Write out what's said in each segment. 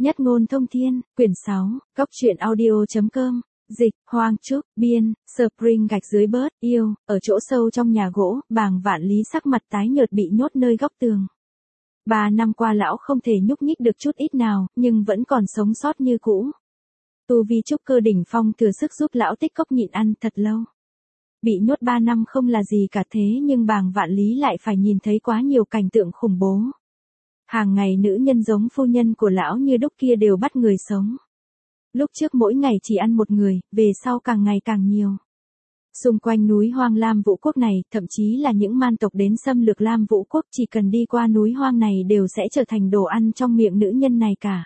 Nhất ngôn thông thiên, quyển 6, Cốc truyện audio.com, dịch, Hoang Trúc, biên, Spring gạch dưới bớt, yêu, ở chỗ sâu trong nhà gỗ, Bàng Vạn Lý sắc mặt tái nhợt bị nhốt nơi góc tường. 3 năm qua lão không thể nhúc nhích được chút ít nào, nhưng vẫn còn sống sót như cũ. Tu vi trúc cơ đỉnh phong thừa sức giúp lão tích cốc nhịn ăn thật lâu. Bị nhốt 3 năm không là gì cả thế nhưng Bàng Vạn Lý lại phải nhìn thấy quá nhiều cảnh tượng khủng bố. Hàng ngày nữ nhân giống phu nhân của lão như đúc kia đều bắt người sống. Lúc trước mỗi ngày chỉ ăn một người, về sau càng ngày càng nhiều. Xung quanh núi hoang Lam Vũ Quốc này, thậm chí là những man tộc đến xâm lược Lam Vũ Quốc chỉ cần đi qua núi hoang này đều sẽ trở thành đồ ăn trong miệng nữ nhân này cả.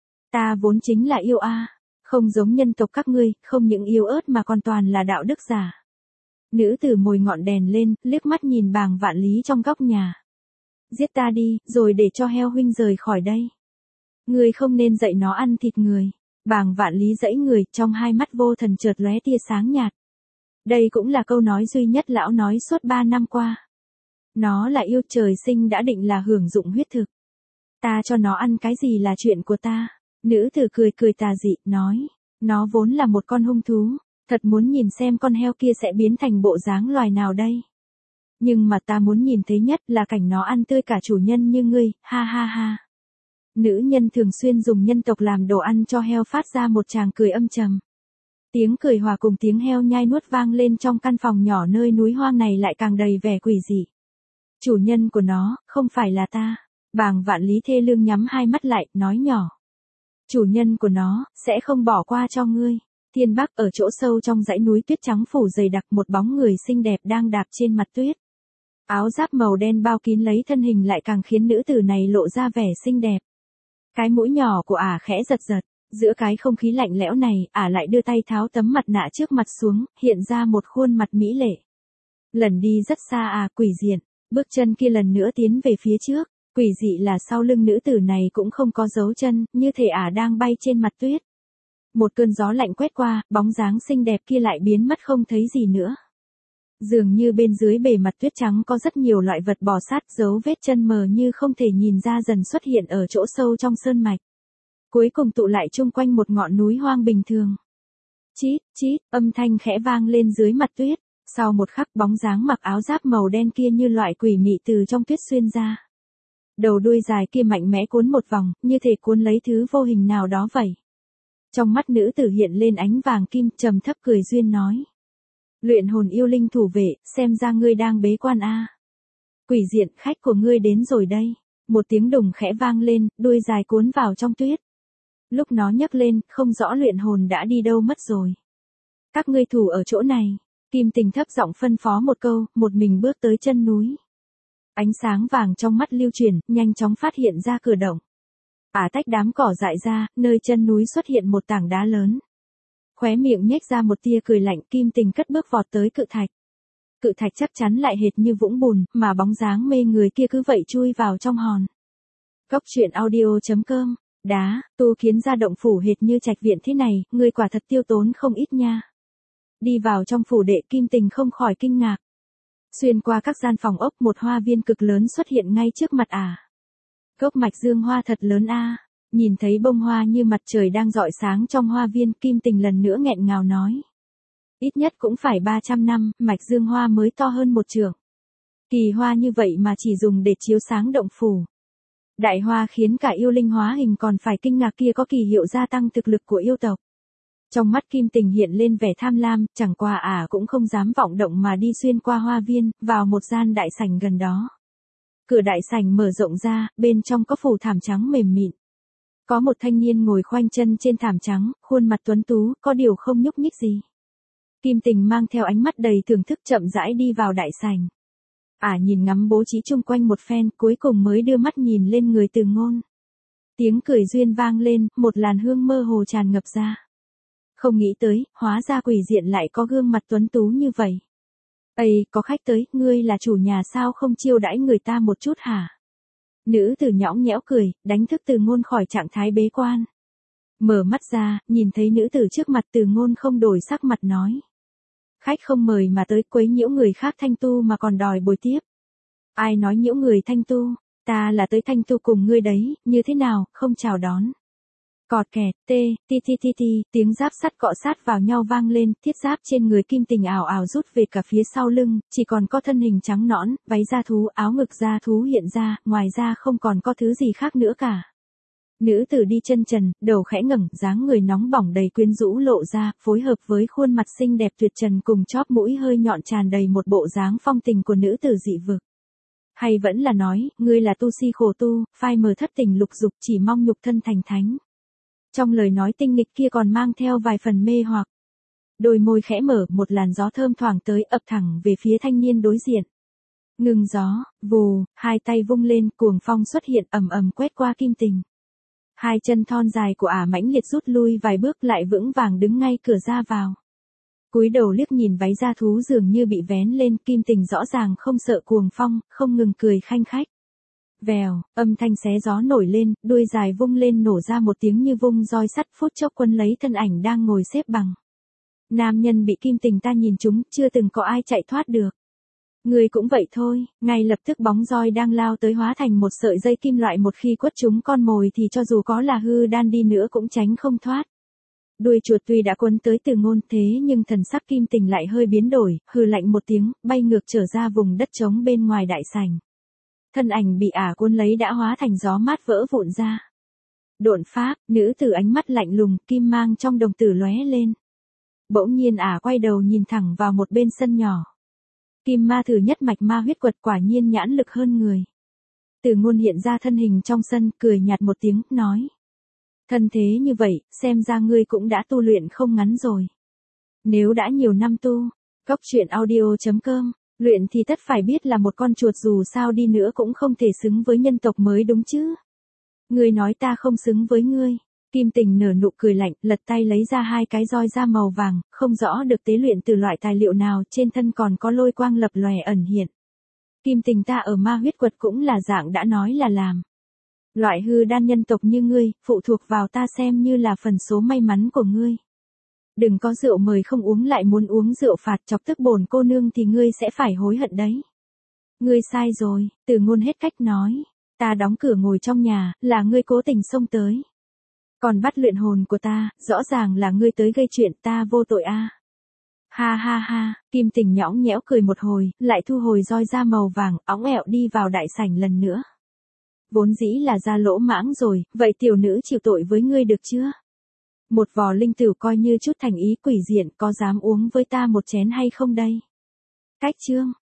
Ta vốn chính là yêu a, không giống nhân tộc các ngươi, không những yếu ớt mà còn toàn là đạo đức giả. Nữ tử mồi ngọn đèn lên, liếc mắt nhìn Bàng Vạn Lý trong góc nhà. Giết ta đi, rồi để cho heo huynh rời khỏi đây. Ngươi không nên dạy nó ăn thịt người. Bàng Vạn Lý giãy người, trong hai mắt vô thần chợt lóe tia sáng nhạt. Đây cũng là câu nói duy nhất lão nói suốt 3 năm qua. Nó là yêu, trời sinh đã định là hưởng dụng huyết thực. Ta cho nó ăn cái gì là chuyện của ta. Nữ tử cười cười tà dị, nói. Nó vốn là một con hung thú. Thật muốn nhìn xem con heo kia sẽ biến thành bộ dáng loài nào đây. Nhưng mà ta muốn nhìn thấy nhất là cảnh nó ăn tươi cả chủ nhân như ngươi, ha ha ha. Nữ nhân thường xuyên dùng nhân tộc làm đồ ăn cho heo phát ra một tràng cười âm trầm. Tiếng cười hòa cùng tiếng heo nhai nuốt vang lên trong căn phòng nhỏ nơi núi hoang này lại càng đầy vẻ quỷ dị. Chủ nhân của nó, không phải là ta. Bàng Vạn Lý thê lương nhắm hai mắt lại, nói nhỏ. Chủ nhân của nó, sẽ không bỏ qua cho ngươi. Thiên Bắc ở chỗ sâu trong dãy núi tuyết trắng phủ dày đặc một bóng người xinh đẹp đang đạp trên mặt tuyết. Áo giáp màu đen bao kín lấy thân hình lại càng khiến nữ tử này lộ ra vẻ xinh đẹp. Cái mũi nhỏ của ả khẽ giật giật, giữa cái không khí lạnh lẽo này, ả lại đưa tay tháo tấm mặt nạ trước mặt xuống, hiện ra một khuôn mặt mỹ lệ. Lần đi rất xa quỷ diện, bước chân kia lần nữa tiến về phía trước, quỷ dị là sau lưng nữ tử này cũng không có dấu chân, như thể ả đang bay trên mặt tuyết. Một cơn gió lạnh quét qua, bóng dáng xinh đẹp kia lại biến mất không thấy gì nữa. Dường như bên dưới bề mặt tuyết trắng có rất nhiều loại vật bò sát, dấu vết chân mờ như không thể nhìn ra dần xuất hiện ở chỗ sâu trong sơn mạch. Cuối cùng tụ lại chung quanh một ngọn núi hoang bình thường. Chít, chít, âm thanh khẽ vang lên dưới mặt tuyết, sau một khắc bóng dáng mặc áo giáp màu đen kia như loại quỷ mị từ trong tuyết xuyên ra. Đầu đuôi dài kia mạnh mẽ cuốn một vòng, như thể cuốn lấy thứ vô hình nào đó vậy. Trong mắt nữ tử hiện lên ánh vàng kim, trầm thấp cười duyên nói. Luyện hồn yêu linh thủ vệ, xem ra ngươi đang bế quan a. Quỷ diện, khách của ngươi đến rồi đây. Một tiếng đùng khẽ vang lên, đuôi dài cuốn vào trong tuyết. Lúc nó nhấc lên, không rõ luyện hồn đã đi đâu mất rồi. Các ngươi thủ ở chỗ này. Kim Tình thấp giọng phân phó một câu, một mình bước tới chân núi. Ánh sáng vàng trong mắt lưu chuyển, nhanh chóng phát hiện ra cửa động. Tách đám cỏ dại ra, nơi chân núi xuất hiện một tảng đá lớn. Khóe miệng nhếch ra một tia cười lạnh, Kim Tình cất bước vọt tới cự thạch. Cự thạch chắc chắn lại hệt như vũng bùn, mà bóng dáng mê người kia cứ vậy chui vào trong hòn. Cốc truyện audio.com, đá, tu kiến ra động phủ hệt như trạch viện thế này, người quả thật tiêu tốn không ít nha. Đi vào trong phủ đệ, Kim Tình không khỏi kinh ngạc. Xuyên qua các gian phòng ốc, một hoa viên cực lớn xuất hiện ngay trước mặt Gốc mạch dương hoa thật lớn a. Nhìn thấy bông hoa như mặt trời đang rọi sáng trong hoa viên, Kim Tình lần nữa nghẹn ngào nói. Ít nhất cũng phải 300 năm, mạch dương hoa mới to hơn một trượng. Kỳ hoa như vậy mà chỉ dùng để chiếu sáng động phủ. Đại hoa khiến cả yêu linh hóa hình còn phải kinh ngạc, kia có kỳ hiệu gia tăng thực lực của yêu tộc. Trong mắt Kim Tình hiện lên vẻ tham lam, chẳng qua cũng không dám vọng động mà đi xuyên qua hoa viên, vào một gian đại sảnh gần đó. Cửa đại sảnh mở rộng ra, bên trong có phủ thảm trắng mềm mịn. Có một thanh niên ngồi khoanh chân trên thảm trắng, khuôn mặt tuấn tú, có điều không nhúc nhích gì. Kim Tình mang theo ánh mắt đầy thưởng thức chậm rãi đi vào đại sảnh. Nhìn ngắm bố trí chung quanh một phen, cuối cùng mới đưa mắt nhìn lên người Từ Ngôn. Tiếng cười duyên vang lên, một làn hương mơ hồ tràn ngập ra. Không nghĩ tới, hóa ra quỷ diện lại có gương mặt tuấn tú như vậy. Có khách tới, ngươi là chủ nhà sao không chiêu đãi người ta một chút hả? Nữ tử nhõng nhẽo cười, đánh thức Từ Ngôn khỏi trạng thái bế quan. Mở mắt ra, nhìn thấy nữ tử trước mặt, Từ Ngôn không đổi sắc mặt nói. Khách không mời mà tới quấy nhiễu người khác thanh tu mà còn đòi bồi tiếp. Ai nói nhiễu người thanh tu, ta là tới thanh tu cùng ngươi đấy, như thế nào, không chào đón. Cọt kẹt, ti, tiếng giáp sắt cọ sát vào nhau vang lên, thiết giáp trên người Kim Tình ào ào rút về cả phía sau lưng, chỉ còn có thân hình trắng nõn, váy da thú, áo ngực da thú hiện ra, ngoài ra không còn có thứ gì khác nữa cả. Nữ tử đi chân trần, đầu khẽ ngẩng, dáng người nóng bỏng đầy quyến rũ lộ ra, phối hợp với khuôn mặt xinh đẹp tuyệt trần cùng chóp mũi hơi nhọn tràn đầy một bộ dáng phong tình của nữ tử dị vực. Hay vẫn là nói, ngươi là tu si khổ tu, phai mờ thất tình lục dục chỉ mong nhục thân thành thánh. Trong lời nói tinh nghịch kia còn mang theo vài phần mê hoặc. Đôi môi khẽ mở, một làn gió thơm thoảng tới ập thẳng về phía thanh niên đối diện. Ngừng gió, vù, hai tay vung lên, cuồng phong xuất hiện ầm ầm quét qua Kim Tình. Hai chân thon dài của ả mãnh liệt rút lui vài bước lại vững vàng đứng ngay cửa ra vào. Cúi đầu liếc nhìn váy da thú dường như bị vén lên, Kim Tình rõ ràng không sợ cuồng phong, không ngừng cười khanh khách. Vèo, âm thanh xé gió nổi lên, đuôi dài vung lên nổ ra một tiếng như vung roi sắt, phút chốc quấn lấy thân ảnh đang ngồi xếp bằng. Nam nhân bị Kim Tình ta nhìn trúng, chưa từng có ai chạy thoát được. Người cũng vậy thôi, ngay lập tức bóng roi đang lao tới hóa thành một sợi dây kim loại, một khi quất trúng con mồi thì cho dù có là hư đan đi nữa cũng tránh không thoát. Đuôi chuột tuy đã quấn tới Từ Ngôn thế nhưng thần sắc Kim Tình lại hơi biến đổi, hừ lạnh một tiếng, bay ngược trở ra vùng đất trống bên ngoài đại sảnh. Thân ảnh bị ả cuốn lấy đã hóa thành gió mát vỡ vụn ra. Độn pháp, nữ tử ánh mắt lạnh lùng, kim mang trong đồng tử lóe lên. Bỗng nhiên ả quay đầu nhìn thẳng vào một bên sân nhỏ. Kim ma thử nhất mạch ma huyết quật quả nhiên nhãn lực hơn người. Từ Ngôn hiện ra thân hình trong sân, cười nhạt một tiếng, nói. Thân thế như vậy, xem ra ngươi cũng đã tu luyện không ngắn rồi. Nếu đã nhiều năm tu, Cóc Truyện Audio.com, luyện thì tất phải biết là một con chuột dù sao đi nữa cũng không thể xứng với nhân tộc mới đúng chứ. Ngươi nói ta không xứng với ngươi. Kim Tình nở nụ cười lạnh, lật tay lấy ra hai cái roi da màu vàng, không rõ được tế luyện từ loại tài liệu nào, trên thân còn có lôi quang lập lòe ẩn hiện. Kim Tình ta ở ma huyết quật cũng là dạng đã nói là làm. Loại hư đan nhân tộc như ngươi, phụ thuộc vào ta xem như là phần số may mắn của ngươi. Đừng có rượu mời không uống lại muốn uống rượu phạt chọc tức bổn cô nương thì ngươi sẽ phải hối hận đấy. Ngươi sai rồi, Từ Ngôn hết cách nói. Ta đóng cửa ngồi trong nhà, là ngươi cố tình xông tới. Còn bắt luyện hồn của ta, rõ ràng là ngươi tới gây chuyện, ta vô tội a. Ha ha ha, Kim Tình nhõng nhẽo cười một hồi, lại thu hồi roi da màu vàng, óng ẹo đi vào đại sảnh lần nữa. Vốn dĩ là ra lỗ mãng rồi, vậy tiểu nữ chịu tội với ngươi được chưa? Một vò linh tửu coi như chút thành ý quỷ diện, có dám uống với ta một chén hay không đây? Cách chương